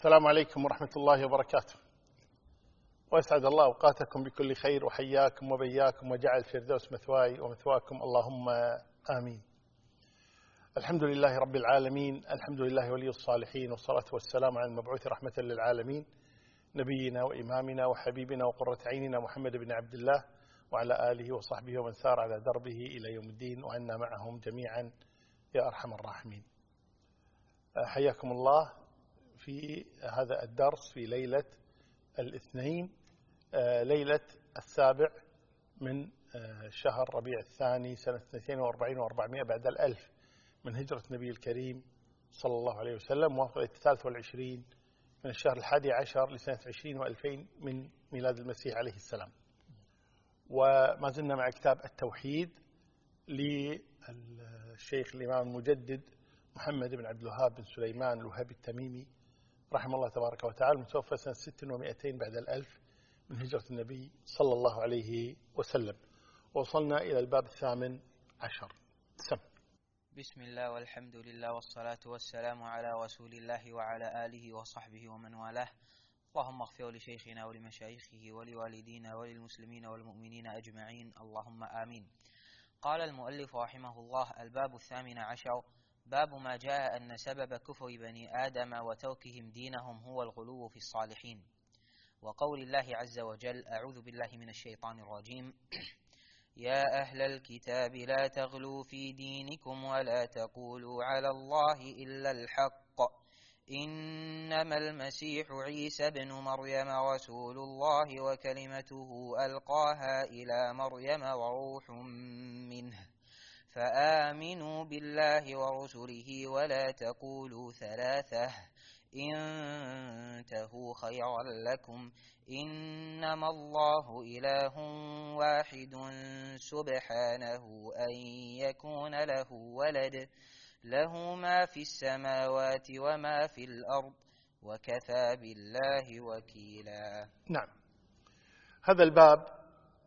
السلام عليكم ورحمة الله وبركاته، وأسعد الله أوقاتكم بكل خير، وحياكم وبياكم، وجعل الفردوس مثواي ومثواكم، اللهم آمين. الحمد لله رب العالمين، الحمد لله ولي الصالحين، والصلاة والسلام على المبعوث رحمة للعالمين، نبينا وإمامنا وحبيبنا وقرة عيننا محمد بن عبد الله، وعلى آله وصحبه ومن سار على دربه إلى يوم الدين، وعنا معهم جميعا يا أرحم الراحمين. حياكم الله في هذا الدرس في ليلة الاثنين، ليلة 7 من شهر ربيع الثاني سنة 42 و400 بعد الألف من هجرة النبي الكريم صلى الله عليه وسلم، موافقة 23 من الشهر 11 لسنة 20 و2000 من ميلاد المسيح عليه السلام. وما زلنا مع كتاب التوحيد للشيخ الإمام المجدد محمد بن عبد الوهاب بن سليمان الوهابي التميمي رحمه الله تبارك وتعالى، متوفى سنة 600 بعد الألف من هجرة النبي صلى الله عليه وسلم. وصلنا إلى الباب 18. سم. بسم الله والحمد لله والصلاة والسلام على رسول الله وعلى آله وصحبه ومن والاه. اللهم اغفر لشيخنا ولمشايخه ولوالدينا وللمسلمين والمؤمنين أجمعين، اللهم آمين. قال المؤلف رحمه الله: الباب 18، باب ما جاء أن سبب كفر بني آدم وتركهم دينهم هو الغلو في الصالحين. وقول الله عز وجل: أعوذ بالله من الشيطان الرجيم: يا أهل الكتاب لا تغلوا في دينكم ولا تقولوا على الله إلا الحق، إنما المسيح عيسى ابن مريم رسول الله وكلمته ألقاها إلى مريم وروح منه، فآمنوا بالله ورسله ولا تقولوا ثلاثة، انتهوا خيرا لكم، إنما الله إله واحد سبحانه أن يكون له ولد، له ما في السماوات وما في الأرض، وكفى بالله وكيلا. نعم، هذا الباب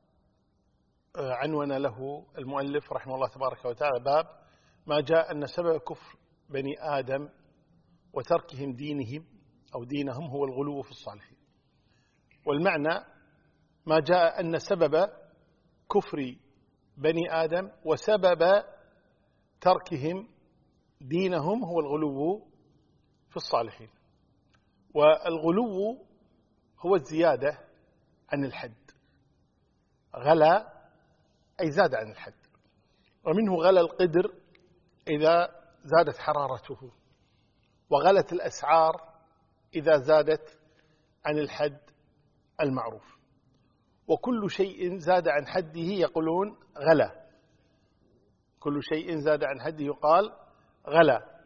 عنون له المؤلف رحمه الله تبارك وتعالى باب ما جاء أن سبب كفر بني آدم وتركهم دينهم هو الغلو في الصالحين. والمعنى ما جاء أن سبب كفر بني آدم وسبب تركهم دينهم هو الغلو في الصالحين. والغلو هو الزيادة عن الحد، غلا أي زاد عن الحد، ومنه غلا القدر إذا زادت حرارته، وغلت الأسعار إذا زادت عن الحد المعروف. وكل شيء زاد عن حده يقولون غلا، كل شيء زاد عن حده يقال غلا.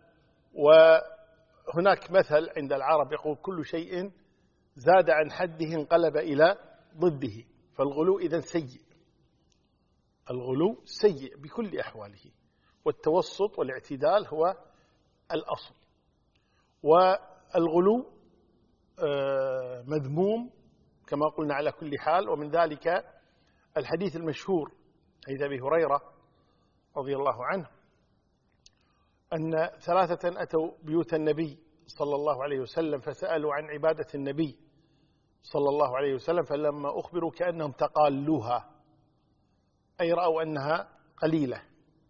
وهناك مثل عند العرب يقول: كل شيء زاد عن حده انقلب إلى ضده. فالغلو إذن سيء، الغلو سيء بكل أحواله، والتوسط والاعتدال هو الأصل. والغلو مذموم كما قلنا على كل حال. ومن ذلك الحديث المشهور حديث أبي هريرة رضي الله عنه أن 3 أتوا بيوت النبي صلى الله عليه وسلم فسألوا عن عبادة النبي صلى الله عليه وسلم، فلما أخبروا كأنهم تقالوها، أي رأوا أنها قليلة.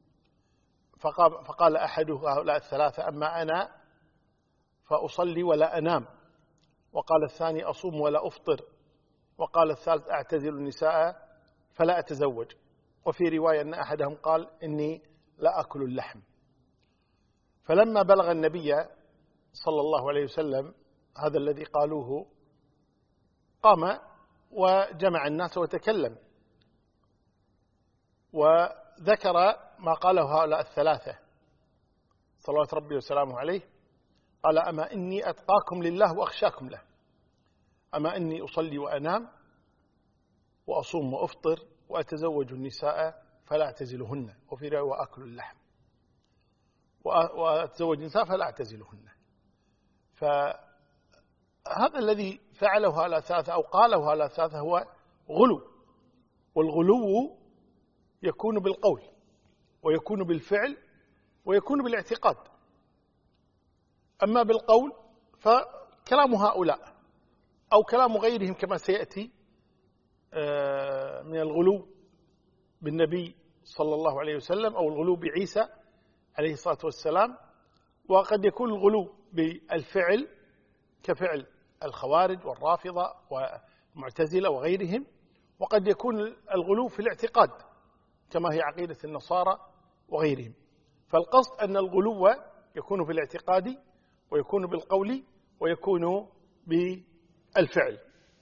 فقال أحد هؤلاء 3: أما أنا فأصلي ولا أنام، وقال الثاني: أصوم ولا أفطر، وقال الثالث: أعتزل النساء فلا أتزوج. وفي رواية أن أحدهم قال: إني لا أكل اللحم. فلما بلغ النبي صلى الله عليه وسلم هذا الذي قالوه، قام وجمع الناس وتكلم، وذكر ما قاله هؤلاء 3 صلوات ربي وسلامه عليه. قال: أما إني أتقاكم لله وأخشاكم له، أما إني أصلي وأنام وأصوم وأفطر وأتزوج النساء فلا أعتزلهن، وفي رواية وأكل اللحم، وأتزوج النساء فلا أعتزلهن. فهذا الذي فعله هؤلاء 3 أو قاله هؤلاء 3 هو غلو. والغلو يكون بالقول، ويكون بالفعل، ويكون بالاعتقاد. أما بالقول كلام هؤلاء أو كلام غيرهم كما سيأتي من الغلو بالنبي صلى الله عليه وسلم أو الغلو بعيسى عليه الصلاة والسلام. وقد يكون الغلو بالفعل كفعل الخوارج والرافضة والمعتزلة وغيرهم، وقد يكون الغلو في الاعتقاد كما هي عقيدة النصارى وغيرهم. فالقصد أن الغلو يكون في الاعتقاد ويكون بالقول ويكون بالفعل.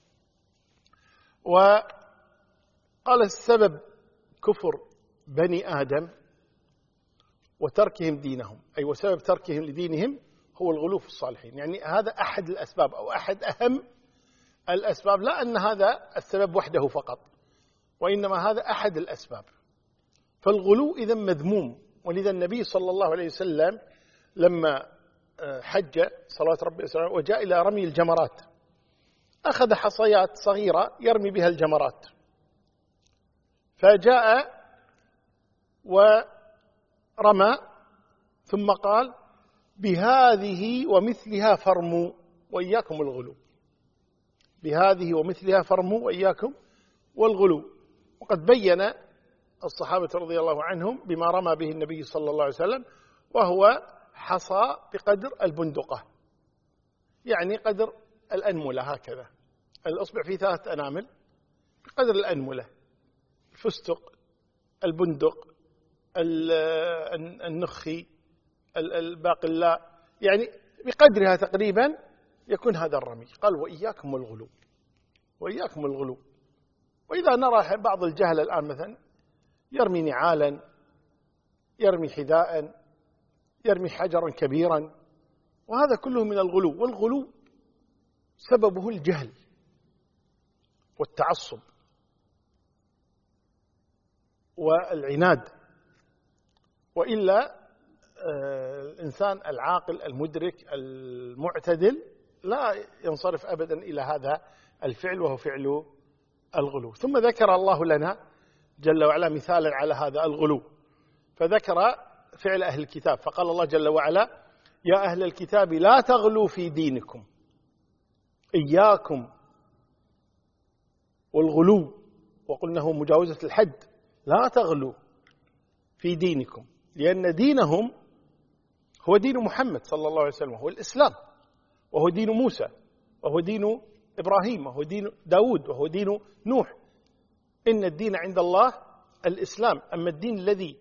وقال السبب كفر بني آدم وتركهم دينهم، أي وسبب تركهم لدينهم هو الغلو في الصالحين. يعني هذا أحد الأسباب أو أحد أهم الأسباب، لا أن هذا السبب وحده فقط، وإنما هذا أحد الأسباب. فالغلو إذا مذموم. ولذا النبي صلى الله عليه وسلم لما حج صلوات ربي وسلامه وجاء إلى رمي الجمرات أخذ حصيات صغيرة يرمي بها الجمرات، فجاء ورمى ثم قال بهذه ومثلها فرموا وإياكم الغلو، بهذه ومثلها فرموا وإياكم والغلو. وقد بين الصحابة رضي الله عنهم بما رمى به النبي صلى الله عليه وسلم، وهو حصى بقدر البندقة، يعني قدر الأنملة، هكذا الأصبع فيه 3 أنامل بقدر الأنملة، الفستق، البندق، النخي، الباقلاء، يعني بقدرها تقريبا يكون هذا الرمي. قال وإياكم الغلو، وإياكم الغلو. وإذا نرى بعض الجهل الآن مثلا يرمي نعالا، يرمي حذاء، يرمي حجرا كبيرا، وهذا كله من الغلو. والغلو سببه الجهل والتعصب والعناد، وإلا الإنسان العاقل المدرك المعتدل لا ينصرف أبدا إلى هذا الفعل وهو فعل الغلو. ثم ذكر الله لنا جل وعلا مثالا على هذا الغلو، فذكر فعل أهل الكتاب، فقال الله جل وعلا يا أهل الكتاب لا تغلوا في دينكم، إياكم والغلو، وقلنا هو مجاوزة الحد، لا تغلوا في دينكم، لأن دينهم هو دين محمد صلى الله عليه وسلم، هو الإسلام، وهو دين موسى، وهو دين إبراهيم، وهو دين داود، وهو دين نوح. إن الدين عند الله الإسلام. أما الدين الذي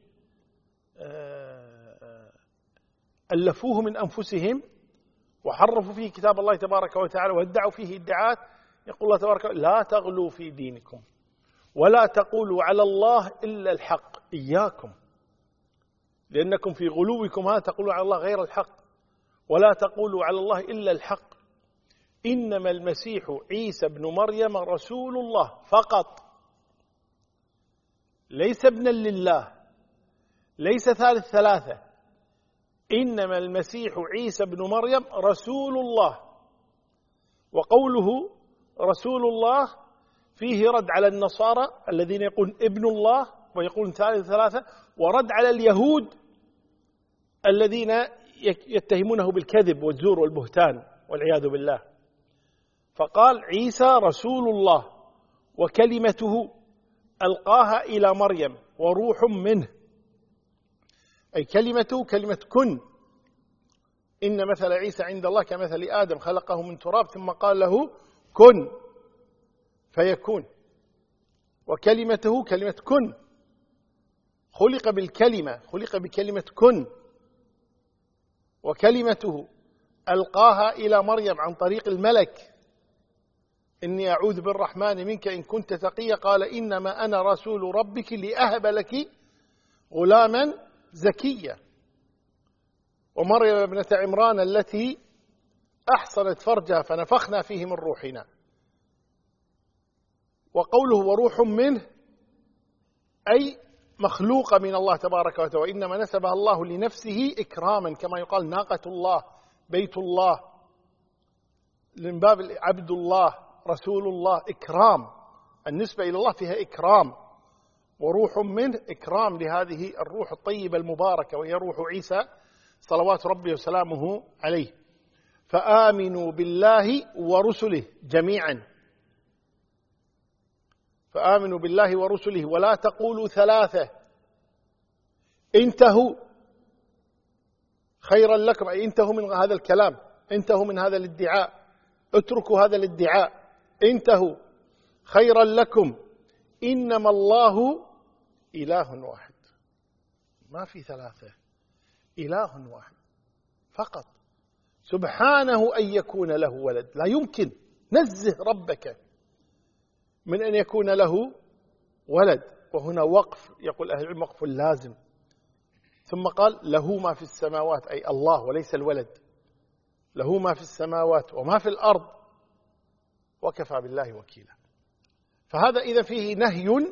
ألفوه من أنفسهم وحرفوا فيه كتاب الله تبارك وتعالى وادعوا فيه ادعاءات، يقول الله تبارك وتعالى لا تغلوا في دينكم ولا تقولوا على الله إلا الحق، إياكم، لأنكم في غلوكم هذا تقولوا على الله غير الحق، ولا تقولوا على الله إلا الحق، إنما المسيح عيسى بن مريم رسول الله فقط، ليس ابنا لله، ليس ثالث ثلاثة، إنما المسيح عيسى بن مريم رسول الله. وقوله رسول الله فيه رد على النصارى الذين يقولون ابن الله ويقولون ثالث ثلاثة، ورد على اليهود الذين يتهمونه بالكذب والزور والبهتان والعياذ بالله. فقال عيسى رسول الله وكلمته ألقاها إلى مريم وروح منه، أي كلمته كلمة كن. إن مثل عيسى عند الله كمثل آدم خلقه من تراب ثم قال له كن فيكون. وكلمته كلمة كن، خلق بالكلمة، خلق بكلمة كن. وكلمته ألقاها إلى مريم عن طريق الملك، إني أعوذ بالرحمن منك إن كنت تقيا، قال إنما أنا رسول ربك لأهب لك غلاما زكيا. ومريم ابنة عمران التي أحصنت فرجها فنفخنا فيه من روحنا. وقوله وروح منه أي مخلوقة من الله تبارك وتعالى، وإنما نسبها الله لنفسه إكراما، كما يقال ناقة الله، بيت الله، من باب عبد الله، رسول الله، إكرام، النسبة إلى الله فيها إكرام. وروح منه إكرام لهذه الروح الطيبة المباركة، وهي روح عيسى صلوات ربي وسلامه عليه. فآمنوا بالله ورسله جميعا، فآمنوا بالله ورسله ولا تقولوا ثلاثة، انتهوا خيرا لكم، أي انتهوا من هذا الكلام، انتهوا من هذا الادعاء، اتركوا هذا الادعاء، انتهوا خيرا لكم، إنما الله إله واحد. ما في ثلاثة، إله واحد فقط، سبحانه أن يكون له ولد، لا يمكن، نزه ربك من أن يكون له ولد. وهنا وقف، يقول أهل العلم وقف لازم، ثم قال له ما في السماوات، أي الله وليس الولد، له ما في السماوات وما في الأرض وكفى بالله وكيلا. فهذا إذا فيه نهي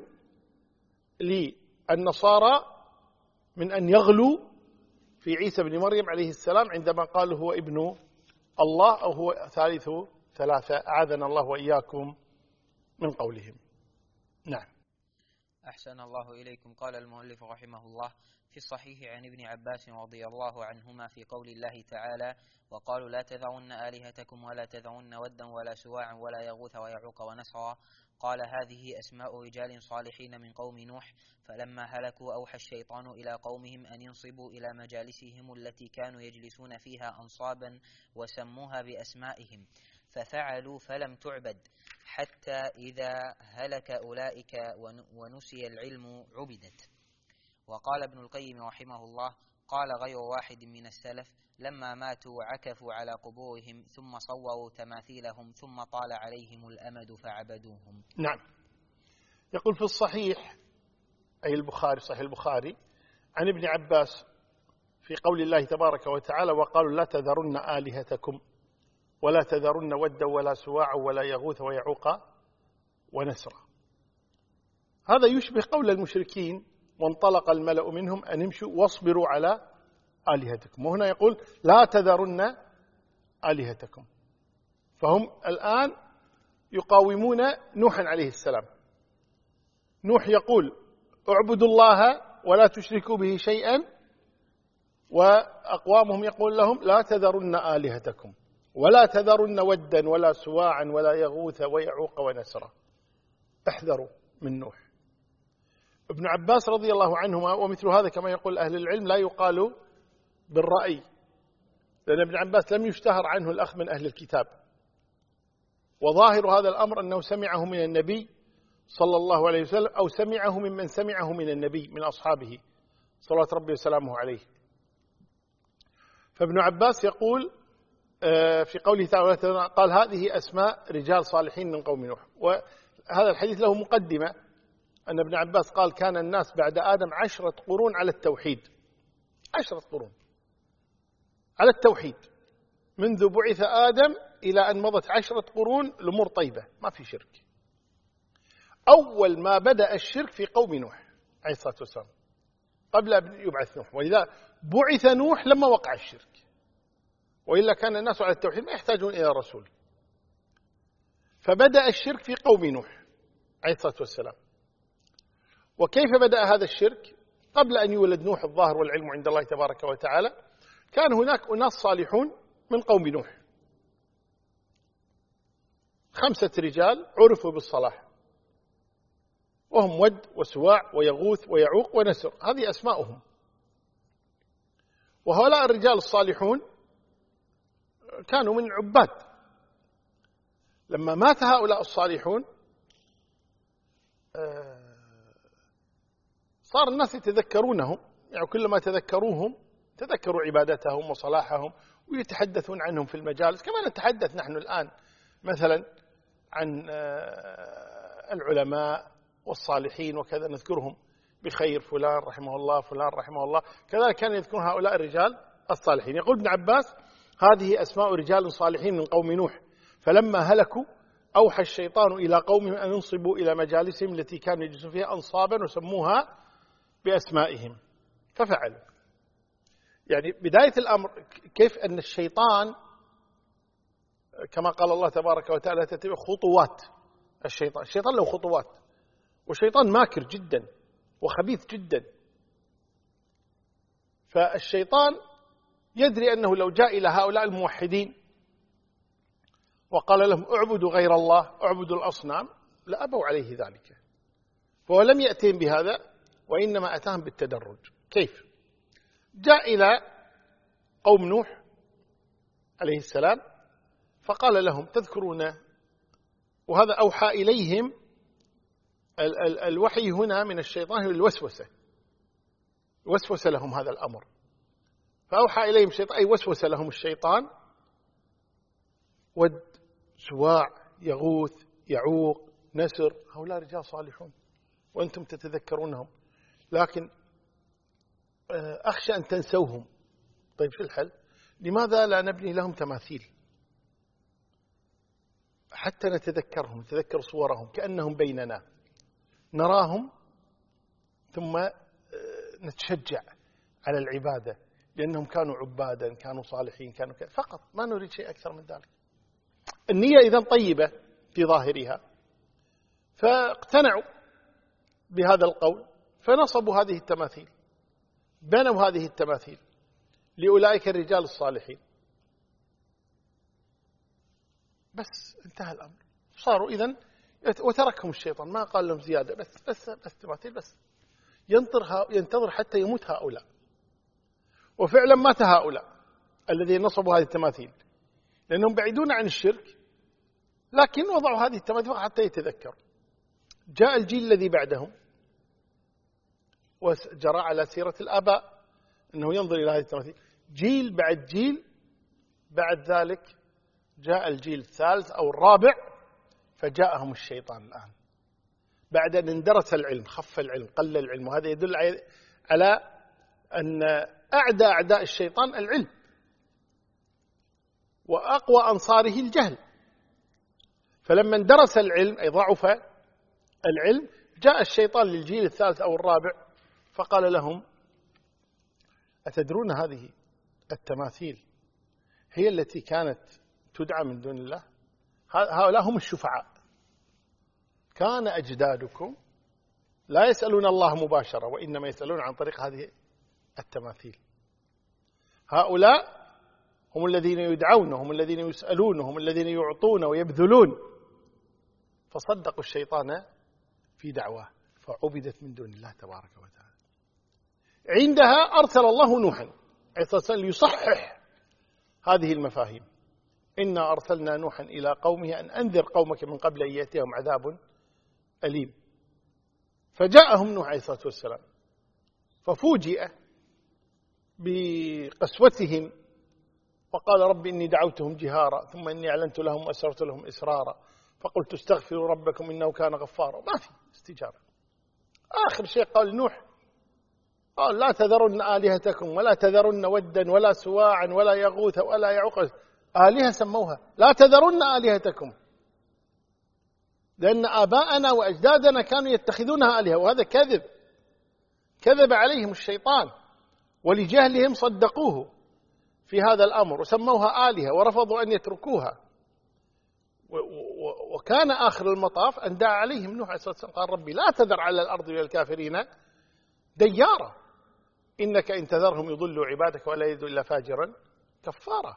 للنصارى من أن يغلوا في عيسى بن مريم عليه السلام عندما قالوا هو ابن الله أو هو ثالث ثلاثة، أعاذنا الله وإياكم من قولهم. نعم. أحسن الله إليكم. قال المؤلف رحمه الله: في الصحيح عن ابن عباس رضي الله عنهما في قول الله تعالى: وقالوا لا تذرن آلهتكم ولا تذرن ودا ولا سواعا ولا يغوث ويعوق ونسرا، قال هذه أسماء رجال صالحين من قوم نوح، فلما هلكوا أوحى الشيطان إلى قومهم أن ينصبوا إلى مجالسهم التي كانوا يجلسون فيها أنصابا وسموها بأسمائهم، ففعلوا فلم تعبد، حتى إذا هلك أولئك ونسي العلم عبدت. وقال ابن القيم رحمه الله: قال غير واحد من السلف: لما ماتوا عكفوا على قبورهم ثم صوروا تماثيلهم ثم طال عليهم الأمد فعبدوهم. نعم. يقول في الصحيح، أي البخاري، صحيح البخاري، عن ابن عباس في قول الله تبارك وتعالى: وقالوا لا تذرن آلهتكم ولا تذرن ودا ولا سواعا ولا يغوث ويعوق ونسرا. هذا يشبه قول المشركين: وانطلق الملأ منهم أن امشوا واصبروا على آلهتكم. وهنا يقول لا تذرن آلهتكم، فهم الآن يقاومون نوحا عليه السلام. نوح يقول اعبدوا الله ولا تشركوا به شيئا، وأقوامهم يقول لهم لا تذرن آلهتكم ولا تذرن ودا ولا سواعا ولا يغوث ويعوق ونسرا. احذروا من نوح. ابن عباس رضي الله عنهما، ومثل هذا كما يقول أهل العلم لا يقال بالرأي، لأن ابن عباس لم يشتهر عنه الأخ من أهل الكتاب، وظاهر هذا الأمر أنه سمعه من النبي صلى الله عليه وسلم، أو سمعه ممن سمعه من النبي من أصحابه صلوات ربي وسلامه عليه. فابن عباس يقول في قوله تعالى قال هذه أسماء رجال صالحين من قوم نوح. وهذا الحديث له مقدمة، أن ابن عباس قال كان الناس بعد آدم 10 قرون على التوحيد، 10 قرون على التوحيد، منذ بعث آدم إلى أن مضت 10 قرون الأمور طيبة، ما في شرك. أول ما بدأ الشرك في قوم نوح عليه الصلاة والسلام قبل أن يبعث نوح، ولذا بعث نوح لما وقع الشرك، وإلا كان الناس على التوحيد ما يحتاجون إلى رسول. فبدأ الشرك في قوم نوح عليه الصلاة والسلام. وكيف بدأ هذا الشرك؟ قبل أن يولد نوح الظاهر والعلم عند الله تبارك وتعالى، كان هناك أناس صالحون من قوم نوح، 5 رجال عرفوا بالصلاح، وهم ود وسواع ويغوث ويعوق ونسر، هذه أسماؤهم. وهؤلاء الرجال الصالحون كانوا من عباد. لما مات هؤلاء الصالحون صار الناس يتذكرونهم، يعني كلما تذكروهم تذكروا عبادتهم وصلاحهم، ويتحدثون عنهم في المجالس كما نتحدث نحن الآن مثلا عن العلماء والصالحين وكذا، نذكرهم بخير، فلان رحمه الله فلان رحمه الله، كذلك كان يذكرون هؤلاء الرجال الصالحين. يقول ابن عباس هذه أسماء رجال صالحين من قوم نوح، فلما هلكوا أوحى الشيطان إلى قومهم أن ينصبوا إلى مجالسهم التي كانوا يجلسون فيها أنصابا وسموها بأسمائهم ففعلوا. يعني بداية الأمر كيف أن الشيطان كما قال الله تبارك وتعالى تتبع خطوات الشيطان له خطوات، والشيطان ماكر جدا وخبيث جدا. فالشيطان يدري أنه لو جاء إلى هؤلاء الموحدين وقال لهم اعبدوا غير الله، اعبدوا الأصنام، لأبوا عليه ذلك. فهو لم يأتهم بهذا، وإنما أتاهم بالتدرج. كيف؟ جاء إلى قوم نوح عليه السلام فقال لهم تذكرون، وهذا أوحى إليهم الوحي هنا من الشيطان الوسوسة، وسوس لهم هذا الأمر، فأوحى إليهم الشيطان أي وسوس لهم الشيطان. ود، سواع، يغوث، يعوق، نسر، هؤلاء رجال صالحون وأنتم تتذكرونهم، لكن أخشى أن تنسوهم. طيب شو الحل؟ لماذا لا نبني لهم تماثيل حتى نتذكرهم، نتذكر صورهم كأنهم بيننا، نراهم ثم نتشجع على العبادة، لأنهم كانوا عبادا، كانوا صالحين، كانوا فقط، ما نريد شيء أكثر من ذلك. النية إذن طيبة في ظاهرها، فاقتنعوا بهذا القول فنصبوا هذه التماثيل، بنوا هذه التماثيل لأولئك الرجال الصالحين، بس انتهى الأمر. صاروا إذن، وتركهم الشيطان، ما قال لهم زيادة، بس تماثيل، بس ينتظر حتى يموت هؤلاء. وفعلا مات هؤلاء الذين نصبوا هذه التماثيل، لأنهم بعيدون عن الشرك، لكن وضعوا هذه التماثيل حتى يتذكروا. جاء الجيل الذي بعدهم وجرى على سيرة الآباء أنه ينظر إلى هذه التماثيل، جيل بعد جيل، بعد ذلك جاء الجيل الثالث أو الرابع، فجاءهم الشيطان الآن بعد أن اندرس العلم، خف العلم، قل العلم. وهذا يدل على أن أعداء الشيطان العلم، وأقوى أنصاره الجهل. فلما اندرس العلم أي ضعف العلم، جاء الشيطان للجيل الثالث أو الرابع فقال لهم أتدرون هذه التماثيل هي التي كانت تدعى من دون الله؟ هؤلاء هم الشفعاء. كان أجدادكم لا يسألون الله مباشرة، وإنما يسألون عن طريق هذه التماثيل. هؤلاء هم الذين يدعون، هم الذين يسألون، هم الذين يعطون ويبذلون. فصدقوا الشيطان في دعواه فعبدت من دون الله تبارك وتعالى. عندها أرسل الله نوحا عليه الصلاة والسلام ليصحح هذه المفاهيم. إنا أرسلنا نوحا إلى قومه أن أنذر قومك من قبل أن يأتيهم عذاب أليم. فجاءهم نوح عليه الصلاة والسلام ففوجئ بقسوتهم، وقال رب إني دعوتهم جهارا ثم إني أعلنت لهم وأسررت لهم إسرارا فقلت استغفروا ربكم إنه كان غفارا. ما في استجابة. آخر شيء قال نوح، قال لا تذرن آلهتكم ولا تذرن ودا ولا سواعا ولا يغوث ولا يعوق. آلهة سموها، لا تذرن آلهتكم، لأن آباءنا وأجدادنا كانوا يتخذونها آلهة، وهذا كذب عليهم الشيطان، ولجهلهم صدقوه في هذا الأمر وسموها آلهة ورفضوا أن يتركوها. وكان آخر المطاف أن دعا عليهم نوح عليه الصلاة والسلام، قال ربي لا تذر على الأرض للكافرين ديارا إنك إن تذرهم يضلوا عبادك ولا يلدوا إلا فاجرا كفارا.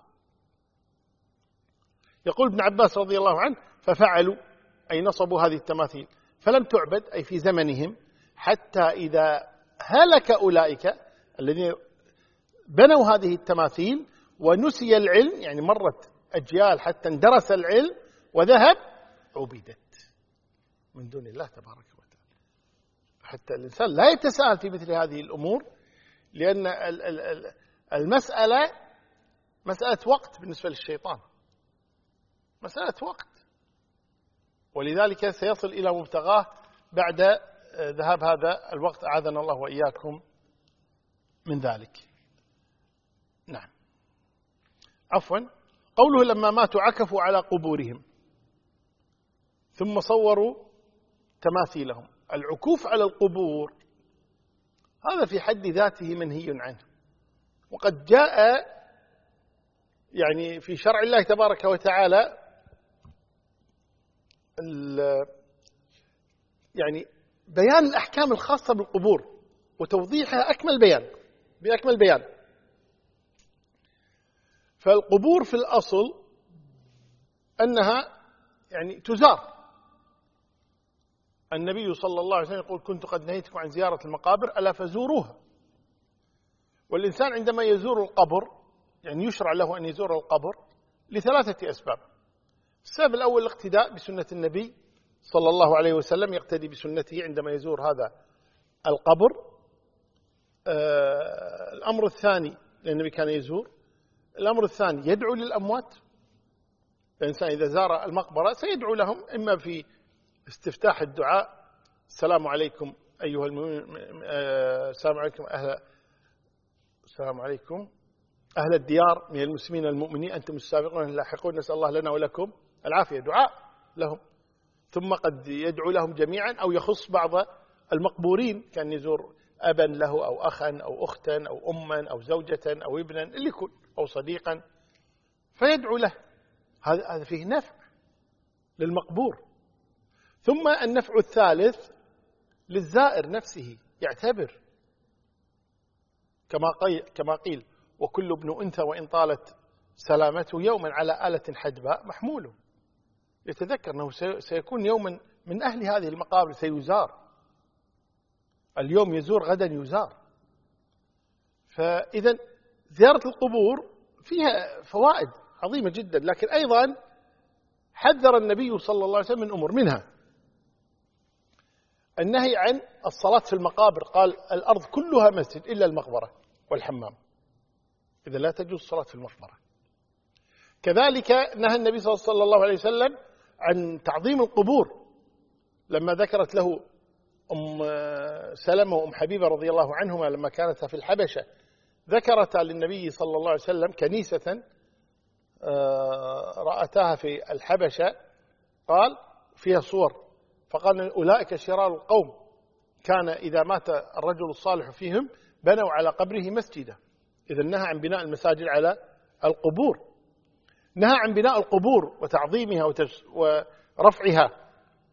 يقول ابن عباس رضي الله عنه ففعلوا أي نصبوا هذه التماثيل فلم تعبد أي في زمنهم، حتى إذا هلك أولئك الذين بنوا هذه التماثيل ونسي العلم، يعني مرت أجيال حتى اندرس العلم وذهب، عبدت من دون الله تبارك وتعالى. حتى الإنسان لا يتساهل في مثل هذه الأمور، لأن المسألة مسألة وقت بالنسبة للشيطان، مسألة وقت، ولذلك سيصل إلى مبتغاه بعد ذهاب هذا الوقت، أعاذنا الله وإياكم من ذلك. نعم، عفوا، قوله لما ماتوا عكفوا على قبورهم ثم صوروا تماثيلهم. العكوف على القبور هذا في حد ذاته منهي عنه، وقد جاء يعني في شرع الله تبارك وتعالى يعني بيان الأحكام الخاصة بالقبور وتوضيحها بأكمل بيان. فالقبور في الأصل أنها يعني تزار. النبي صلى الله عليه وسلم يقول كنت قد نهيتكم عن زيارة المقابر ألا فزوروها. والإنسان عندما يزور القبر يعني يشرع له أن يزور القبر لثلاثة أسباب. السبب الأول الاقتداء بسنة النبي صلى الله عليه وسلم، يقتدي بسنته عندما يزور هذا القبر. الأمر الثاني، لأن النبي كان يزور. الأمر الثاني يدعو للأموات. الإنسان إذا زار المقبرة سيدعو لهم، إما في استفتاح الدعاء السلام عليكم أيها السلام عليكم أهل الديار من المسلمين المؤمنين أنتم السابقون اللاحقون نسأل الله لنا ولكم العافية، دعاء لهم. ثم قد يدعو لهم جميعا، أو يخص بعض المقبورين، كان يزور أبا له أو أخا أو أختا أو أما أو زوجة أو ابنا اللي يكون أو صديقا، فيدعو له. هذا فيه نفع للمقبور. ثم النفع الثالث للزائر نفسه، يعتبر كما قيل وكل ابن أنثى وإن طالت سلامته يوما على آلة حدباء محمول. يتذكر أنه سيكون يوما من أهل هذه المقابر، سيزار. اليوم يزور غدا يزار. فإذا زيارة القبور فيها فوائد عظيمة جدا، لكن أيضا حذر النبي صلى الله عليه وسلم من أمور، منها النهي عن الصلاة في المقابر. قال الأرض كلها مسجد إلا المقبرة والحمام، إذا لا تجوز الصلاة في المقبرة. كذلك نهى النبي صلى الله عليه وسلم عن تعظيم القبور، لما ذكرت له أم سلمة وأم حبيبة رضي الله عنهما لما كانتا في الحبشة، ذكرتا للنبي صلى الله عليه وسلم كنيسة رأتاها في الحبشة، قال فيها صور، فقال أولئك شرار القوم، كان إذا مات الرجل الصالح فيهم بنوا على قبره مسجدا. إذا نهى عن بناء المساجد على القبور، نهى عن بناء القبور وتعظيمها ورفعها،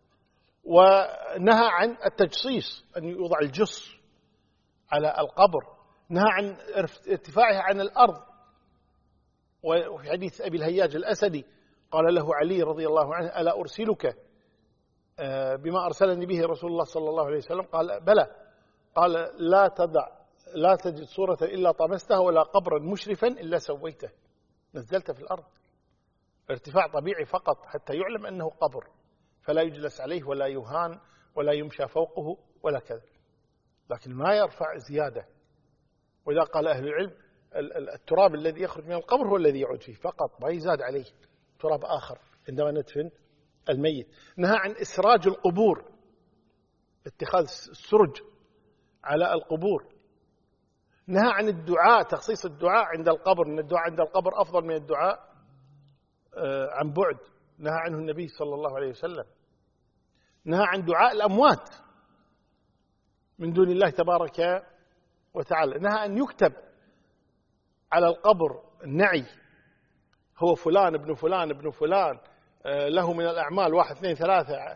ونهى عن التجصيص، أن يوضع الجص على القبر، نهى عن ارتفاعها عن الأرض. وفي حديث أبي الهياج الأسدي قال له علي رضي الله عنه ألا أرسلك بما أرسلني به رسول الله صلى الله عليه وسلم؟ قال بلى. قال لا تجد صورة إلا طمستها ولا قبرا مشرفا إلا سويته. نزلت في الأرض ارتفاع طبيعي فقط حتى يعلم أنه قبر، فلا يجلس عليه ولا يهان ولا يمشى فوقه ولا كذا، لكن ما يرفع زيادة. وإذا قال أهل العلم التراب الذي يخرج من القبر هو الذي يعود فيه فقط، ما يزاد عليه تراب آخر عندما ندفن الميت. نهى عن إسراج القبور، اتخاذ السرج على القبور. نهى عن الدعاء، تخصيص الدعاء عند القبر، ان الدعاء عند القبر أفضل من الدعاء عن بعد، نهى عنه النبي صلى الله عليه وسلم. نهى عن دعاء الأموات من دون الله تبارك وتعالى. نهى أن يكتب على القبر النعي، هو فلان ابن فلان ابن فلان، له من الأعمال 1 2 3،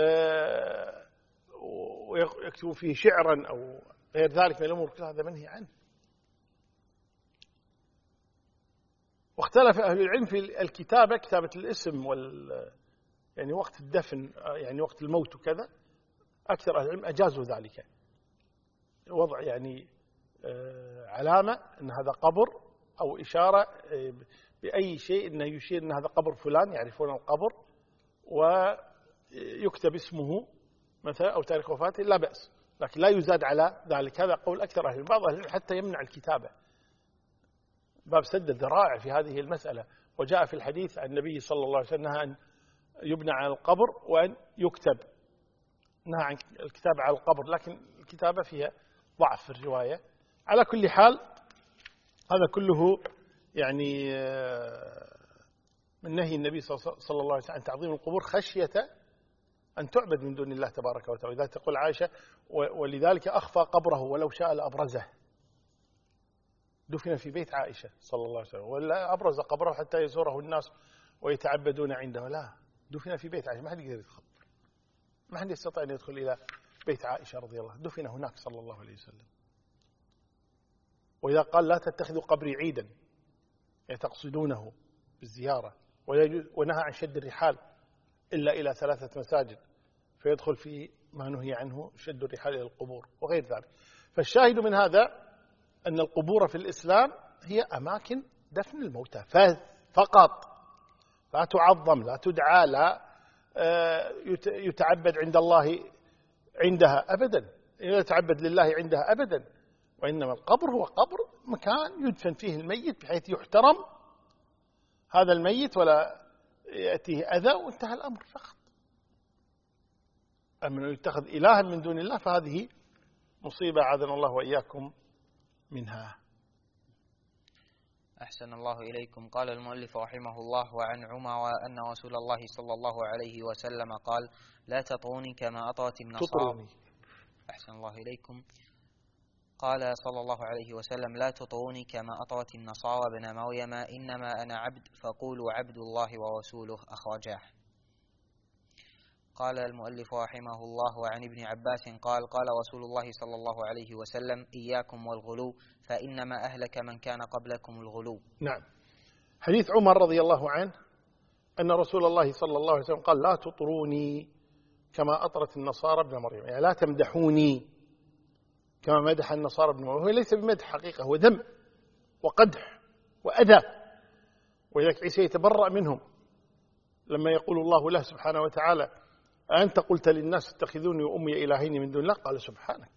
ويكتب فيه شعرا أو غير ذلك من الأمور، كل هذا منهي عنه. واختلف أهل العلم في الكتابة، كتابة الاسم يعني وقت الدفن، يعني وقت الموت وكذا. أكثر أهل العلم أجازوا ذلك، وضع يعني علامة أن هذا قبر، أو إشارة بأي شيء أنه يشير أن هذا قبر فلان، يعرفون القبر، ويكتب اسمه مثلا أو تاريخ وفاته، لا بأس، لكن لا يزاد على ذلك. هذا قول أكثر أهل العلم. بعض أهل العلم حتى يمنع الكتابة، باب سد الذرائع في هذه المسألة. وجاء في الحديث عن النبي صلى الله عليه وسلم نهى أن يبنى على القبر وأن يكتب، نهى عن الكتابة على القبر، لكن الكتابة فيها ضعف في الرواية. على كل حال هذا كله يعني من نهي النبي صلى الله عليه وسلم عن تعظيم القبور خشية أن تعبد من دون الله تبارك وتعالى. إذا تقول عائشة ولذلك أخفى قبره ولو شاء لأبرزه، دفن في بيت عائشة صلى الله عليه وسلم، ولا أبرز قبره حتى يزوره الناس ويتعبدون عنده، لا، دفن في بيت عائشة، ما حد يقدر يدخل، ما حد يستطيع أن يدخل إلى بيت عائشة رضي الله عنها، دفن هناك صلى الله عليه وسلم. وإذا قال لا تتخذوا قبري عيدا، يعني تقصدونه بالزيارة، ونهى عن شد الرحال إلا إلى 3 مساجد، فيدخل في ما نهي عنه شد الرحال إلى القبور وغير ذلك. فالشاهد من هذا أن القبور في الإسلام هي أماكن دفن الموتى فقط، لا تعظم، لا تدعى، لا يتعبد عند الله عندها أبدا، لا يتعبد لله عندها أبدا، وإنما القبر هو قبر مكان يدفن فيه الميت بحيث يحترم هذا الميت ولا يأتيه أذى وانتهى الأمر فقط. أما يتخذ إلها من دون الله فهذه مصيبة عاذنا الله وإياكم منها. أحسن الله إليكم. قال المؤلف رحمه الله: وعن عمر أن رسول الله صلى الله عليه وسلم قال: لا تطروني كما أطرت النصارى. أحسن الله إليكم. قال صلى الله عليه وسلم: لا تطروني كما أطرت النصارى ابن مريم، إنما أنا عبد فقولوا عبد الله ورسوله. أخرجاه. قال المؤلف رحمه الله: وعن ابن عباس قال: قال رسول الله صلى الله عليه وسلم: إياكم والغلو فإنما أهلك من كان قبلكم الغلو. نعم. حديث عمر رضي الله عنه أن رسول الله صلى الله عليه وسلم قال: لا تطروني كما أطرت النصارى ابن مريم، يعني لا تمدحوني كما مدح النصارى ابن مريم. هو ليس بمدح حقيقة، هو ذم وقدح وأذى، ولذلك عيسى يتبرأ منهم لما يقول الله له سبحانه وتعالى: أنت قلت للناس اتخذوني وأمي إلهين من دون الله؟ قال: سبحانك،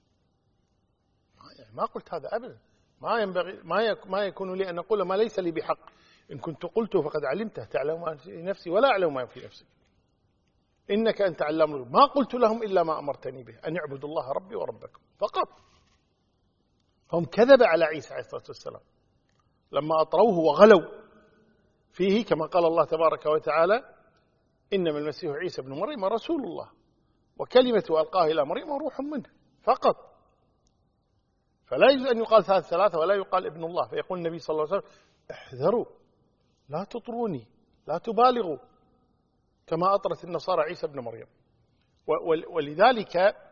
ما قلت هذا أبدا، ما ينبغي، ما يكون لي أن أقول ما ليس لي بحق، إن كنت قلته فقد علمته، تعلم ما في نفسي ولا أعلم ما في نفسك، إنك أنت علام الغيوب، ما قلت لهم إلا ما أمرتني به، أن اعبدوا الله ربي وربكم فقط. هم كذب على عيسى عليه الصلاة والسلام لما أطروه وغلوا فيه، كما قال الله تبارك وتعالى: إنما المسيح عيسى بن مريم رسول الله وكلمته ألقاها إلى مريم وروح منه فقط. فلا يجوز أن يقال ثلاثة ولا يقال ابن الله. فيقول النبي صلى الله عليه وسلم: احذروا، لا تطروني، لا تبالغوا كما أطرت النصارى عيسى بن مريم. ولذلك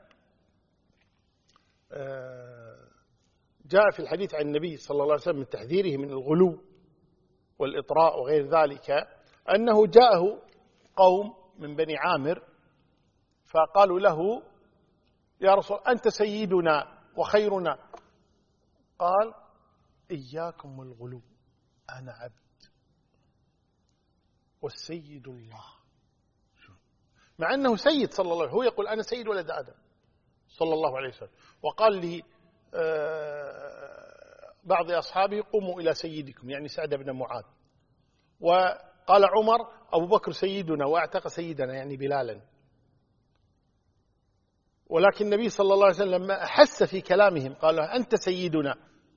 جاء في الحديث عن النبي صلى الله عليه وسلم من تحذيره من الغلو والإطراء وغير ذلك، أنه جاءه قوم من بني عامر فقالوا له: يا رسول أنت سيدنا وخيرنا. قال: إياكم والغلو، أنا عبد والسيد الله. مع أنه سيد صلى الله عليه وسلم، هو يقول: أنا سيد ولد آدم صلى الله عليه وسلم. وقال لي بعض أصحابه: قوموا إلى سيدكم، يعني سعد بن معاذ. وقال عمر: أبو بكر سيدنا وأعتق سيدنا، يعني بلالا. ولكن النبي صلى الله عليه وسلم لما أحس في كلامهم قال: أنت سيدنا،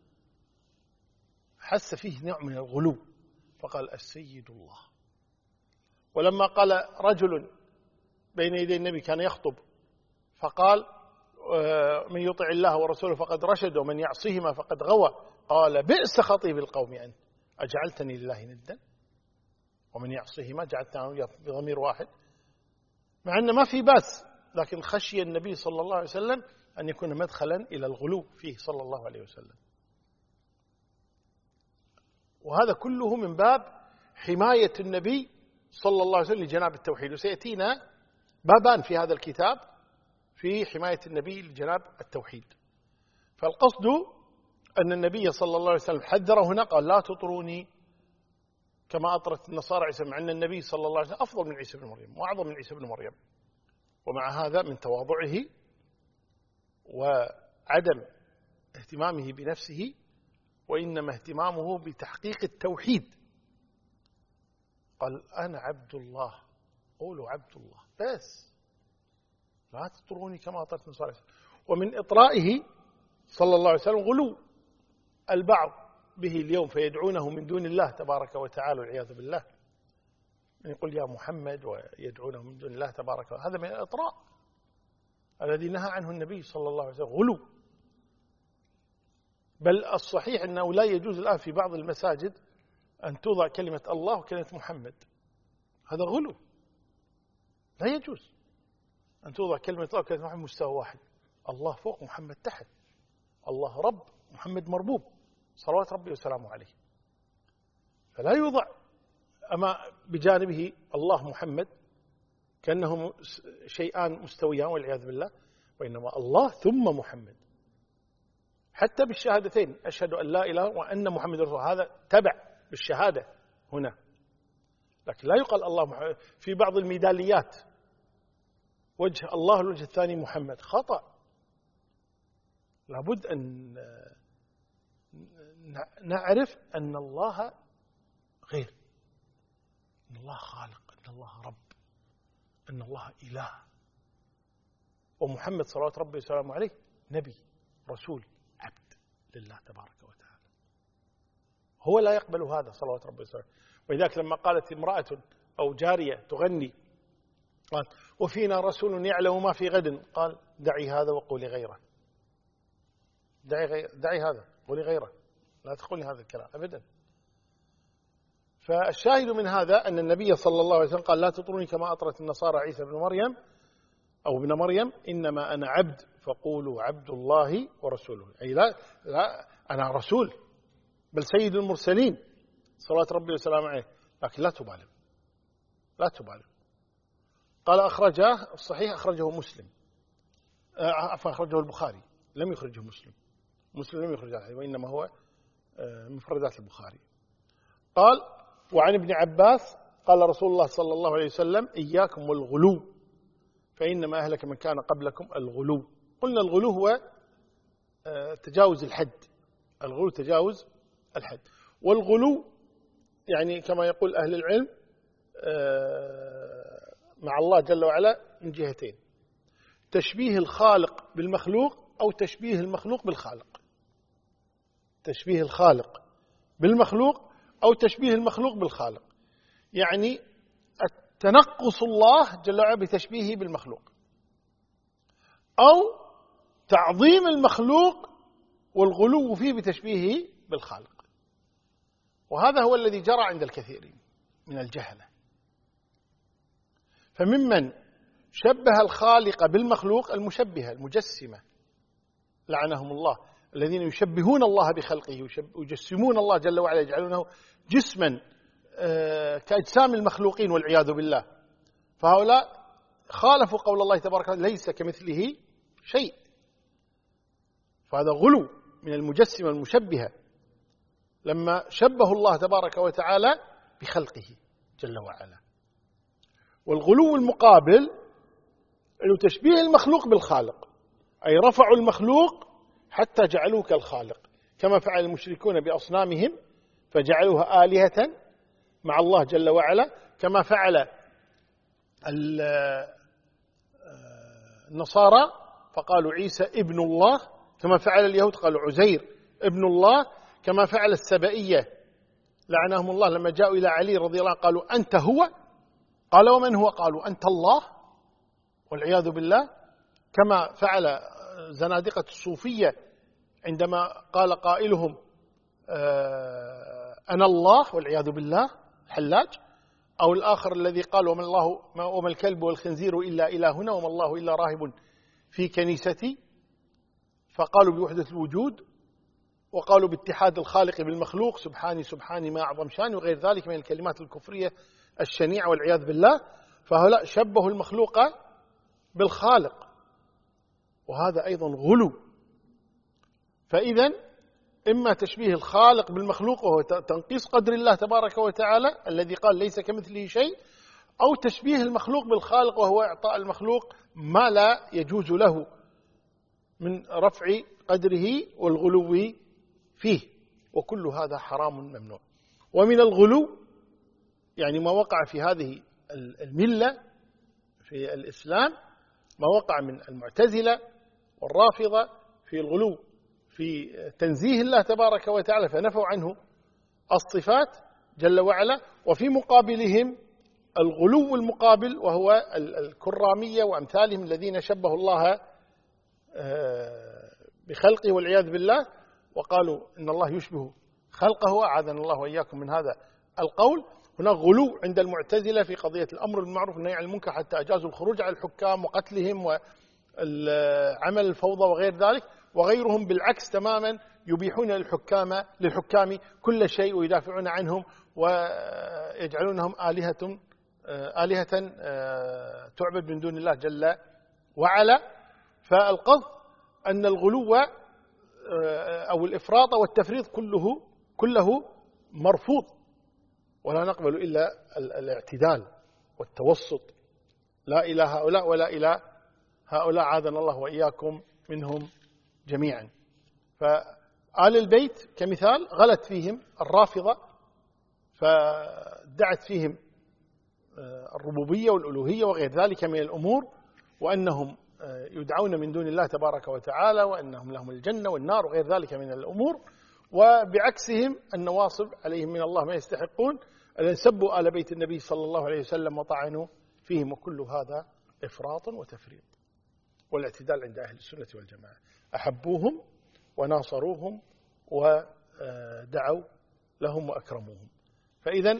حس فيه نوع من الغلو فقال: السيد الله. ولما قال رجل بين يدي النبي كان يخطب فقال: من يطع الله ورسوله فقد رشد ومن يعصيهما فقد غوى، قال: بئس خطيب القوم أنت، أجعلتني لله ندا ومن يعصيهما جعلتني بضمير واحد، مع أن ما في بأس، لكن خشي النبي صلى الله عليه وسلم أن يكون مدخلا إلى الغلو فيه صلى الله عليه وسلم. وهذا كله من باب حماية النبي صلى الله عليه وسلم لجناب التوحيد. وسيأتينا بابان في هذا الكتاب في حماية النبي لجناب التوحيد. فالقصد أن النبي صلى الله عليه وسلم حذر هنا، قال: لا تطروني كما أطرت النصارى عيسى، مع أن النبي صلى الله عليه وسلم أفضل من عيسى بن مريم وأعظم من عيسى بن مريم، ومع هذا من تواضعه وعدم اهتمامه بنفسه، وإنما اهتمامه بتحقيق التوحيد، قال: أنا عبد الله، قولوا عبد الله بس، لا تطروني كما أطرت النصارى. ومن إطرائه صلى الله عليه وسلم غلو البعض به اليوم، فيدعونه من دون الله تبارك وتعالى والعياذ بالله، من يقول يا محمد ويدعونه من دون الله تبارك وتعالى. هذا من الإطراء الذي نهى عنه النبي صلى الله عليه وسلم، غلو. بل الصحيح أنه لا يجوز الآن في بعض المساجد أن توضع كلمة الله وكلمة محمد، هذا غلو، لا يجوز أن توضع كلمة الله وكلمة محمد مستوى واحد، الله فوق محمد تحت، الله رب محمد مربوب صلوات ربي وسلامه عليه. فلا يوضع أما بجانبه الله محمد كأنهم شيئان مستويان والعياذ بالله، وإنما الله ثم محمد. حتى بالشهادتين أشهد أن لا إله وأن محمد رسول الله، هذا تبع بالشهادة هنا، لكن لا يقال الله محمد. في بعض الميداليات وجه الله الوجه الثاني محمد، خطأ. لابد أن نعرف أن الله غير، أن الله خالق، أن الله رب، أن الله إله، ومحمد صلوات ربي وسلامه عليه نبي رسول عبد لله تبارك وتعالى. هو لا يقبل هذا صلوات ربي وسلامه. ولذلك لما قالت امرأة أو جارية تغني قال وفينا رسول يعلم ما في غد، قال دعي هذا وقولي غيره. دعي هذا قولي غيره، لا تقولي هذا الكلام أبدا. فالشاهد من هذا أن النبي صلى الله عليه وسلم قال لا تطروني كما أطرت النصارى عيسى بن مريم أو ابن مريم، إنما أنا عبد فقولوا عبد الله ورسوله. أي لا أنا رسول بل سيد المرسلين صلوات ربي وسلامه عليه، لكن لا تبالغ، لا تبالغ. قال أخرجه الصحيح، أخرجه مسلم، عفوا أخرجه البخاري، لم يخرجه مسلم. مسلم لم يخرج الحديث وإنما هو مفردات البخاري. قال وعن ابن عباس قال رسول الله صلى الله عليه وسلم إياكم والغلو فإنما أهلك من كان قبلكم الغلو. قلنا الغلو هو تجاوز الحد، الغلو تجاوز الحد. والغلو يعني كما يقول أهل العلم مع الله جل وعلا من جهتين: تشبيه الخالق بالمخلوق أو تشبيه المخلوق بالخالق. تشبيه الخالق بالمخلوق أو تشبيه المخلوق بالخالق، يعني تنقص الله جل وعلا بتشبيهه بالمخلوق، أو تعظيم المخلوق والغلو فيه بتشبيهه بالخالق. وهذا هو الذي جرى عند الكثيرين من الجهلة. فممن شبه الخالق بالمخلوق المشبهة المجسمة لعنهم الله، الذين يشبهون الله بخلقه ويجسمون الله جل وعلا، يجعلونه جسما كأجسام المخلوقين والعياذ بالله. فهؤلاء خالفوا قول الله تبارك وتعالى ليس كمثله شيء، فهذا غلو من المجسمة المشبهة لما شبه الله تبارك وتعالى بخلقه جل وعلا. والغلو المقابل أنه تشبيه المخلوق بالخالق، أي رفعوا المخلوق حتى جعلوه كالخالق، كما فعل المشركون بأصنامهم فجعلوها آلهة مع الله جل وعلا، كما فعل النصارى فقالوا عيسى ابن الله، كما فعل اليهود قالوا عزير ابن الله، كما فعل السبائية لعنهم الله لما جاءوا إلى علي رضي الله عنه قالوا أنت هو، قال ومن هو؟ قالوا أنت الله والعياذ بالله. كما فعل زنادقة الصوفية عندما قال قائلهم أنا الله والعياذ بالله حلاج، أو الآخر الذي قال وما الكلب والخنزير إلا إلهنا وما الله إلا راهب في كنيستي، فقالوا بوحدة الوجود، وقالوا باتحاد الخالق بالمخلوق سبحاني سبحاني ما أعظم شاني، وغير ذلك من الكلمات الكفرية الشنيعة والعياذ بالله. فهؤلاء شبهوا المخلوق بالخالق، وهذا أيضا غلو. فإذا إما تشبيه الخالق بالمخلوق وهو تنقيص قدر الله تبارك وتعالى الذي قال ليس كمثله شيء، أو تشبيه المخلوق بالخالق وهو إعطاء المخلوق ما لا يجوز له من رفع قدره والغلو فيه، وكل هذا حرام ممنوع. ومن الغلو يعني ما وقع في هذه الملة في الإسلام، ما وقع من المعتزلة والرافضة في الغلو في تنزيه الله تبارك وتعالى فنفوا عنه الصفات جل وعلا، وفي مقابلهم الغلو المقابل وهو الكرامية وأمثالهم الذين شبهوا الله بخلقه والعياذ بالله، وقالوا إن الله يشبه خلقه، أعاذنا الله وإياكم من هذا القول. هناك غلو عند المعتزلة في قضية الأمر بالمعروف والنهي عن المنكر حتى أجازوا الخروج على الحكام وقتلهم وعمل الفوضى وغير ذلك، وغيرهم بالعكس تماما يبيحون للحكام كل شيء ويدافعون عنهم ويجعلونهم آلهة تعبد من دون الله جل وعلا. فالقصد أن الغلو أو الإفراط والتفريط كله مرفوض، ولا نقبل إلا الاعتدال والتوسط، لا إلى هؤلاء ولا إلى هؤلاء، عاذنا الله وإياكم منهم جميعا. فآل البيت كمثال غلت فيهم الرافضة، فدعت فيهم الربوبية والألوهية وغير ذلك من الأمور، وأنهم يدعون من دون الله تبارك وتعالى، وأنهم لهم الجنة والنار وغير ذلك من الأمور. وبعكسهم النواصب عليهم من الله ما يستحقون، الذين سبوا آل بيت النبي صلى الله عليه وسلم وطعنوا فيهم، وكل هذا إفراط وتفريط. والاعتدال عند أهل السنة والجماعة، أحبوهم وناصروهم ودعوا لهم وأكرموهم. فإذا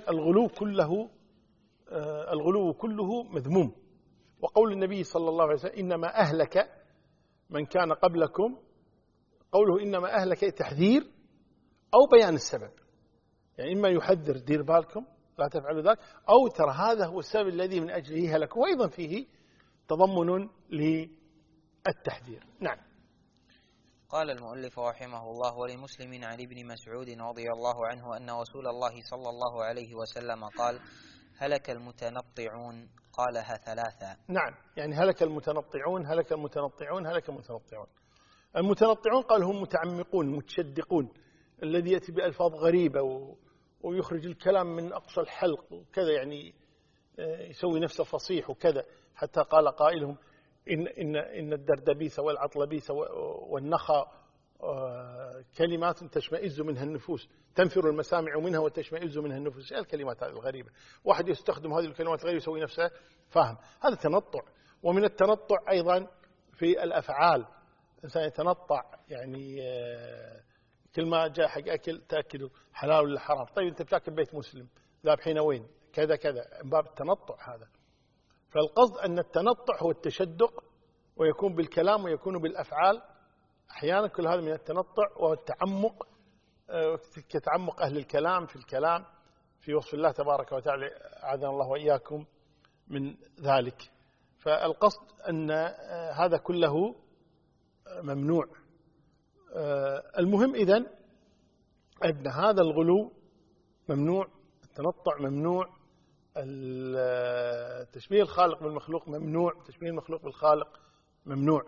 الغلو كله مذموم. وقول النبي صلى الله عليه وسلم إنما أهلك من كان قبلكم، قوله إنما أهلك تحذير أو بيان السبب، يعني إما يحذر دير بالكم لا تفعلوا ذلك، أو ترى هذا هو السبب الذي من أجله هلكوا، وأيضا فيه تضمن للتحذير. نعم. قال المؤلف رحمه الله: ولمسلم عن ابن مسعود رضي الله عنه أن رسول الله صلى الله عليه وسلم قال: هلك المتنطعون، قالها ثلاثا. نعم، يعني هلك المتنطعون هلك المتنطعون هلك المتنطعون. المتنطعون قال هم متعمقون متشدقون، الذي يأتي بألفاظ غريبة ويخرج الكلام من أقصى الحلق وكذا، يعني يسوي نفسه فصيح وكذا، حتى قال قائلهم إن الدردبيس والعطلبيس والنخا كلمات تشمئز منها النفوس، تنفر المسامع منها وتشمئز منها النفوس. الكلمات هذه الغريبة، واحد يستخدم هذه الكلمات الغريبة يسوي نفسه فاهم، هذا تنطع. ومن التنطع أيضا في الأفعال، الإنسان يتنطع، يعني كل ما جاء حق أكل تأكدوا حلال ولا حرام. طيب أنت بتأكل بيت مسلم، ذابحين وين كذا كذا، من باب التنطع هذا. فالقصد أن التنطع هو التشدق، ويكون بالكلام ويكون بالأفعال أحيانا، كل هذا من التنطع. والتعمق كتعمق أهل الكلام في الكلام في وصف الله تبارك وتعالى، أعاذنا الله وإياكم من ذلك. فالقصد أن هذا كله ممنوع. المهم إذن أن هذا الغلو ممنوع، التنطع ممنوع، تشبيه الخالق بالمخلوق ممنوع، تشبيه المخلوق بالخالق ممنوع.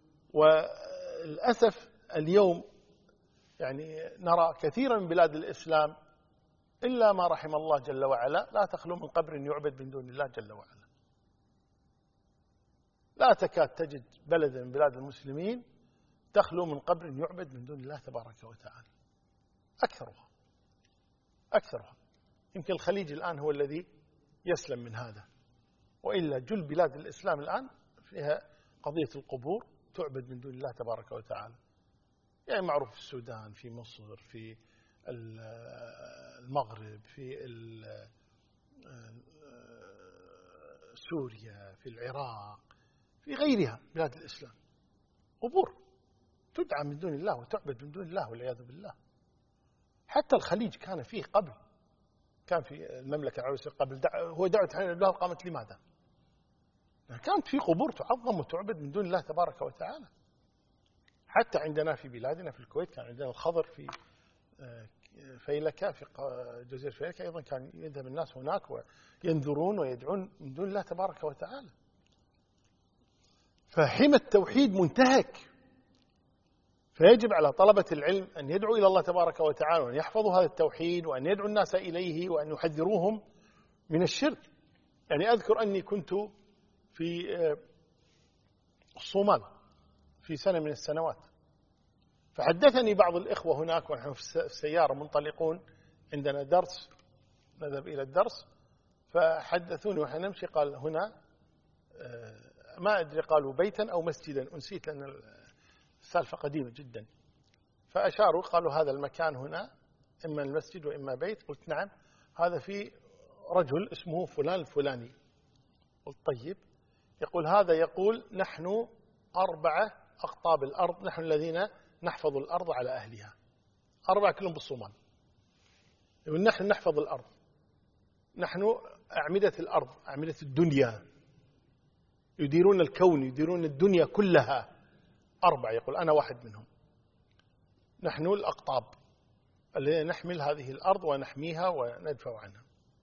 والأسف اليوم يعني نرى كثيرا من بلاد الإسلام إلا ما رحم الله جل وعلا لا تخلو من قبر يعبد من دون الله جل وعلا. لا تكاد تجد بلد من بلاد المسلمين تخلو من قبر يعبد من دون الله تبارك وتعالى، أكثرها. يمكن الخليج الآن هو الذي يسلم من هذا، وإلا جل بلاد الإسلام الآن فيها قضية القبور تعبد من دون الله تبارك وتعالى. يعني معروف في السودان، في مصر، في المغرب، في سوريا، في العراق، في غيرها بلاد الإسلام، قبور تدعى من دون الله وتعبد من دون الله والعياذ بالله. حتى الخليج كان فيه قبل، كان في المملكة العربية قبل هو دعوة حين الله قامت لماذا؟ كانت في قبور تعظم وتعبد من دون الله تبارك وتعالى. حتى عندنا في بلادنا في الكويت كان عندنا الخضر في فيلكة، في جزيرة فيلكة أيضا كان يذهب الناس هناك وينذرون ويدعون من دون الله تبارك وتعالى. فحمى التوحيد منتهك، فيجب على طلبة العلم أن يدعوا إلى الله تبارك وتعالى وأن يحفظوا هذا التوحيد وأن يدعوا الناس إليه وأن يحذروهم من الشرك. يعني أذكر أني كنت في الصومال في سنة من السنوات، فحدثني بعض الإخوة هناك ونحن في السيارة منطلقون، عندنا درس نذهب إلى الدرس، فحدثوني ونحن نمشي، قال هنا ما أدري قالوا بيتا أو مسجدا، أنسيت لأن السالفة قديمة جدا، فأشاروا قالوا هذا المكان هنا إما المسجد وإما بيت. قلت نعم، هذا في رجل اسمه فلان الفلاني. قلت طيب. يقول هذا يقول نحن 4 أقطاب الأرض، نحن الذين نحفظ الأرض على أهلها، 4 كلهم بالصومال. يقول نحن نحفظ الأرض نحن أعمدة الأرض، أعمدة الدنيا، يديرون الكون، يديرون الدنيا كلها. 4 يقول أنا واحد منهم. نحن الأقطاب الذين نحمل هذه الأرض ونحميها وندفع عنها.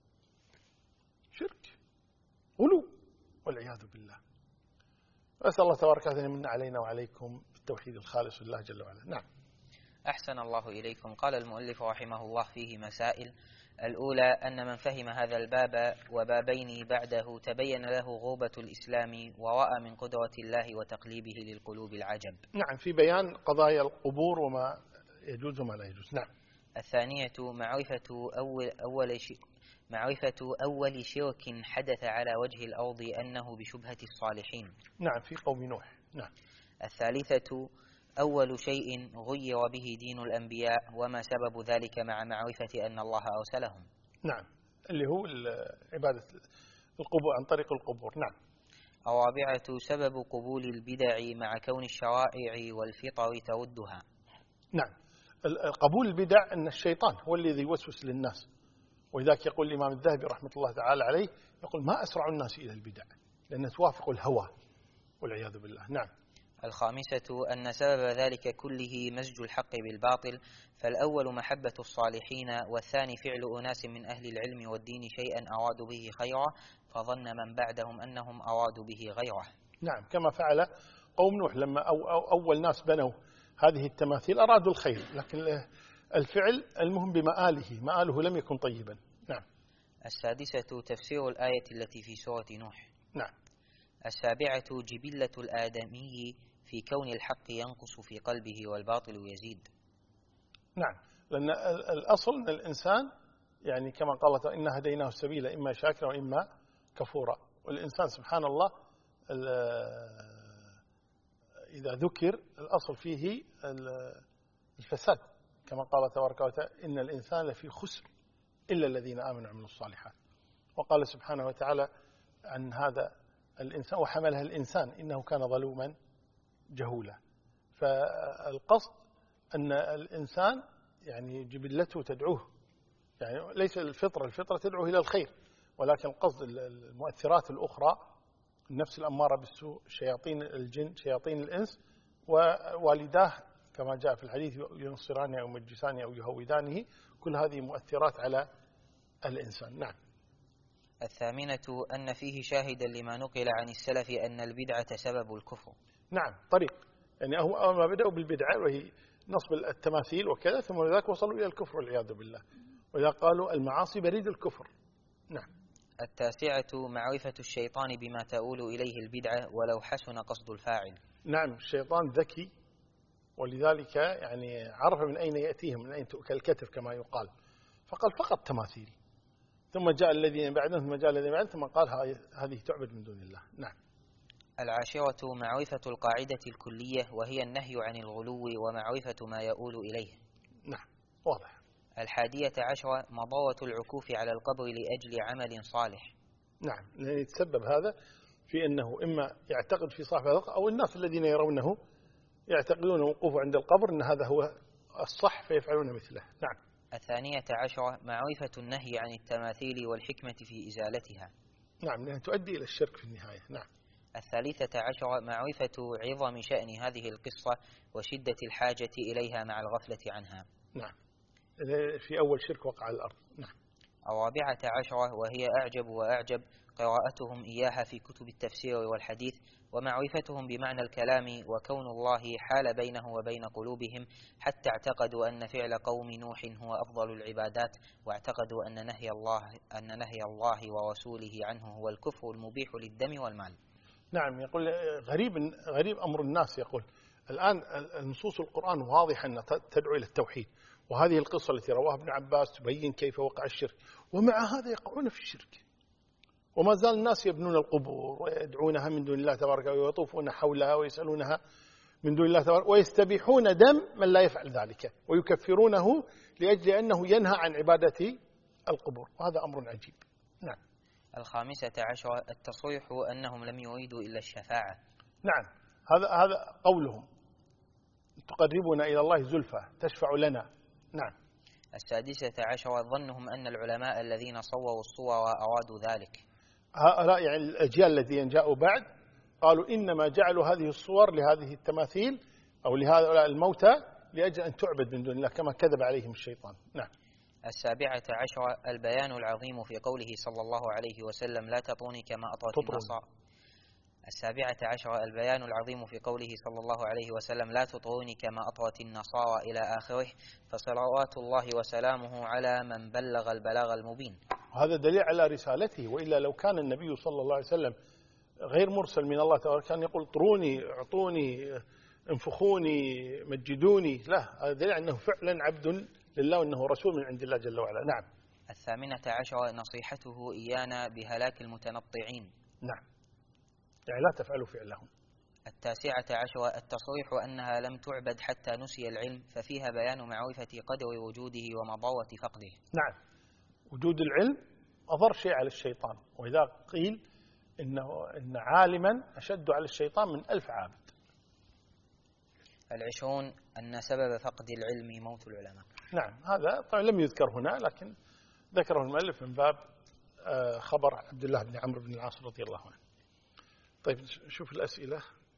شرك، غلو، والعياذ بالله. أسأل الله تبارك وتعالى أن يمن علينا وعليكم بالتوحيد الخالص لله جل وعلا. نعم. أحسن الله إليكم. قال المؤلف رحمه الله فيه مسائل. الأولى أن من فهم هذا الباب وبابين بعده تبين له غربة الإسلام ورأى من قدرة الله وتقليبه للقلوب العجب. نعم، في بيان قضايا القبور وما يجوز وما لا يجوز. نعم. الثانية معرفة أول شرك حدث على وجه الأرض أنه بشبهة الصالحين. نعم، في قوم نوح. نعم. الثالثة أول شيء غير به دين الأنبياء وما سبب ذلك مع معرفة أن الله أرسلهم. نعم، اللي هو عبادة القبور عن طريق القبور. نعم. الرابعة سبب قبول البدع مع كون الشرائع والفطر تردها. نعم، قبول البدع أن الشيطان هو الذي يوسوس للناس، ولذلك يقول الإمام الذهبي رحمة الله تعالى عليه، يقول ما أسرع الناس إلى البدع لأنها توافق الهوى والعياذ بالله. نعم. الخامسة أن سبب ذلك كله مزج الحق بالباطل، فالأول محبة الصالحين، والثاني فعل أناس من أهل العلم والدين شيئا أرادوا به خيرا فظن من بعدهم أنهم أرادوا به غيره. نعم، كما فعل قوم نوح لما أول ناس بنوا هذه التماثيل أرادوا الخير، لكن الفعل المهم بمآله، مآله لم يكن طيبا. نعم. السادسة تفسير الآية التي في سورة نوح. نعم. السابعة جبلة الآدمي في كون الحق ينقص في قلبه والباطل يزيد. نعم، لأن الأصل أن الإنسان يعني كما قال إنا هديناه السبيل إما شاكرا وإما كفورا، والإنسان سبحان الله إذا ذكر الأصل فيه الفساد، كما قال تبارك وتعالى إن الإنسان لفي خسر إلا الذين آمنوا وعملوا الصالحات. وقال سبحانه وتعالى عن هذا الإنسان وحملها الإنسان إنه كان ظلوما جهولا. فالقصد أن الإنسان يعني جبلته تدعوه، يعني ليس الفطرة تدعوه إلى الخير، ولكن القصد المؤثرات الأخرى، النفس الأمارة بالسوء، شياطين الجن، شياطين الإنس، ووالداه كما جاء في الحديث ينصرانه أو يمجسانه أو يهودانه، كل هذه مؤثرات على الإنسان. نعم. الثامنة أن فيه شاهدا لما نقل عن السلف أن البدعة سبب الكفر. نعم، طريق، يعني هم أول ما بدأوا بالبدعة وهي نصب التماثيل وكذا، ثم ذاك وصلوا إلى الكفر والعياذ بالله، وإذا قالوا المعاصي بريد الكفر. نعم. التاسعة معرفة الشيطان بما تؤول إليه البدعة ولو حسن قصد الفاعل. نعم، الشيطان ذكي، ولذلك يعني عرف من أين يأتيهم، من أين تؤكل الكتف كما يقال، فقال فقط تماثيل، ثم جاء الذين بعدهم، ثم جاء الذين بعدهم، ثم قال هذه تعبد من دون الله. نعم. العاشرة معرفة القاعدة الكلية وهي النهي عن الغلو ومعرفة ما يؤول إليه. نعم، واضح. 11 مضاوة العكوف على القبر لأجل عمل صالح. نعم، لأن يتسبب هذا في أنه إما يعتقد في صاحب هذا، أو الناس الذين يرونه يعتقدون وقوفه عند القبر أن هذا هو الصح فيفعلون مثله. نعم. 12 معرفة النهي عن التماثيل والحكمة في إزالتها. نعم، لأنها تؤدي إلى الشرك في النهاية. نعم. 13 معرفة عظم شأن هذه القصة وشدة الحاجة إليها مع الغفلة عنها. نعم، في أول شرك وقع على الأرض. نعم. 14 وهي أعجب وأعجب قراءتهم إياها في كتب التفسير والحديث، ومعرفتهم بمعنى الكلام، وكون الله حال بينه وبين قلوبهم حتى اعتقدوا أن فعل قوم نوح هو أفضل العبادات، واعتقدوا أن نهي الله ورسوله عنه هو الكفر المبيح للدم والمال. نعم، يقول غريب أمر الناس، يقول الآن النصوص القرآن واضحة أن تدعو إلى التوحيد، وهذه القصة التي رواها ابن عباس تبين كيف وقع الشرك، ومع هذا يقعون في الشرك، وما زال الناس يبنون القبور ويدعونها من دون الله تبارك ويطوفون حولها ويسألونها من دون الله تبارك، ويستبيحون دم من لا يفعل ذلك ويكفرونه لأجل أنه ينهى عن عبادة القبور، وهذا أمر عجيب. نعم. 15 التصريح أنهم لم يريدوا إلا الشفاعة. نعم، هذا قولهم، تقربنا إلى الله زلفى، تشفع لنا. نعم. السادسة عشرة ظنهم أن العلماء الذين صوروا الصور أرادوا ذلك. هؤلاء يعني الأجيال الذين جاءوا بعد قالوا إنما جعلوا هذه الصور لهذه التماثيل أو لهؤلاء الموتى لأجل أن تعبد من دون الله كما كذب عليهم الشيطان. نعم. السابعة عشرة البيان العظيم في قوله صلى الله عليه وسلم لا تطروني كما أطرت النصارى. السابعة عشرة البيان العظيم في قوله صلى الله عليه وسلم لا تطروني كما أطرت النصارى إلى آخره، فصلوات الله وسلامه على من بلغ البلاغ المبين. وهذا دليل على رسالته، وإلا لو كان النبي صلى الله عليه وسلم غير مرسل من الله تعالى كان يقول طروني اعطوني انفخوني مجدوني. لا، هذا دليل أنه فعلا عبد لله وأنه رسول من عند الله جل وعلا. نعم. الثامنة عشرة نصيحته إيانا بهلاك المتنطعين. نعم، يعني لا تفعلوا فعلهم. التاسعة عشرة التصريح أنها لم تعبد حتى نسي العلم، ففيها بيان معرفة قدر وجوده ومضرة فقده. نعم، وجود العلم أضر شيء على الشيطان، وإذا قيل إن عالما أشد على الشيطان من 1000 عابد. العشرون أن سبب فقد العلم موت العلماء. نعم، هذا طبعا لم يذكر هنا، لكن ذكره المؤلف من باب خبر عبد الله بن عمرو بن العاص رضي الله عنه. طيب شوف الأسئلة.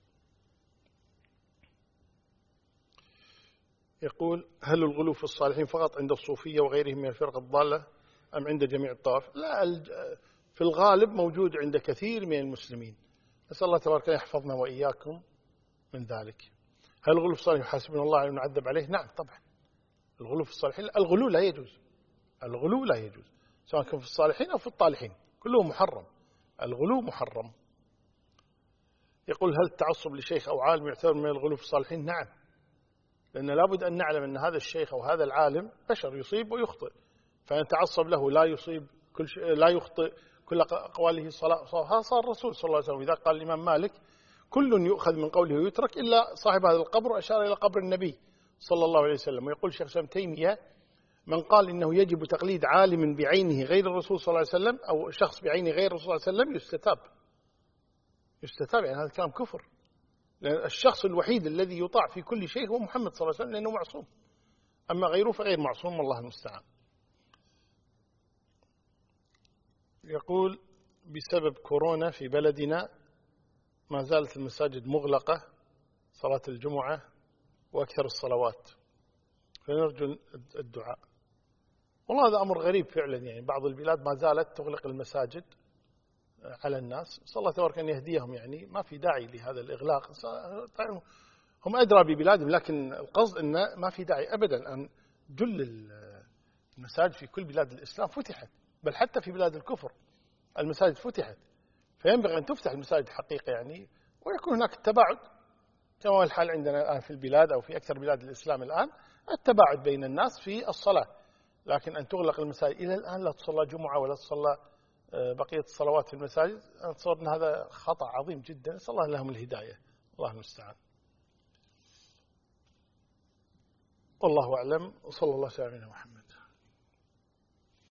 يقول هل الغلو في الصالحين فقط عند الصوفية وغيرهم من الفرق الضالة أم عند جميع الطوائف؟ لا، في الغالب موجود عند كثير من المسلمين. نسأل الله تبارك وتعالى يحفظنا وإياكم من ذلك. هل الغلو في الصالحين يحاسبنا الله عليه ونعذب عليه؟ نعم طبعا. الغلو في الصالحين، الغلو لا يجوز، الغلو لا يجوز سواء كان في الصالحين أو في الطالحين، كله محرم، الغلو محرم. يقول هل التعصب لشيخ أو عالم يعتبر من الغلو في الصالحين؟ نعم، لأن لابد أن نعلم أن هذا الشيخ أو هذا العالم بشر يصيب ويخطئ، فنتعصب له لا يصيب كل شيء، لا يخطئ كل أقواله صلاة. هذا صار الرسول صلى الله عليه وسلم إذا قال الإمام مالك كل يؤخذ من قوله ويترك إلا صاحب هذا القبر، وأشار إلى قبر النبي صلى الله عليه وسلم. ويقول الشيخ ابن تيمية من قال إنه يجب تقليد عالم بعينه غير الرسول صلى الله عليه وسلم أو شخص بعينه غير الرسول صلى الله عليه وسلم يستتاب، يعني هذا كلام كفر، لأن الشخص الوحيد الذي يطاع في كل شيء هو محمد صلى الله عليه وسلم لأنه معصوم، أما غيره فغير معصوم، والله المستعان. يقول بسبب كورونا في بلدنا ما زالت المساجد مغلقة صلاة الجمعة وأكثر الصلوات، فنرجو الدعاء. والله هذا أمر غريب فعلا، يعني بعض البلاد ما زالت تغلق المساجد على الناس، صلى الله تبارك أن يهديهم، يعني ما في داعي لهذا الإغلاق، هم أدرى ببلادهم، لكن القصد أن ما في داعي أبدا أن جل المساجد في كل بلاد الإسلام فتحت، بل حتى في بلاد الكفر المساجد فتحت، فينبغي أن تفتح المساجد حقيقة يعني، ويكون هناك التباعد كما هو الحال عندنا الآن في البلاد أو في أكثر بلاد الإسلام الآن، التباعد بين الناس في الصلاة، لكن أن تغلق المساجد إلى الآن لا تصلى جمعة ولا تصلى بقية الصلوات في المساجد، أتصور أن هذا خطأ عظيم جدا، نسأل الله لهم الهداية، الله المستعان. والله أعلم، وصلى الله على محمد.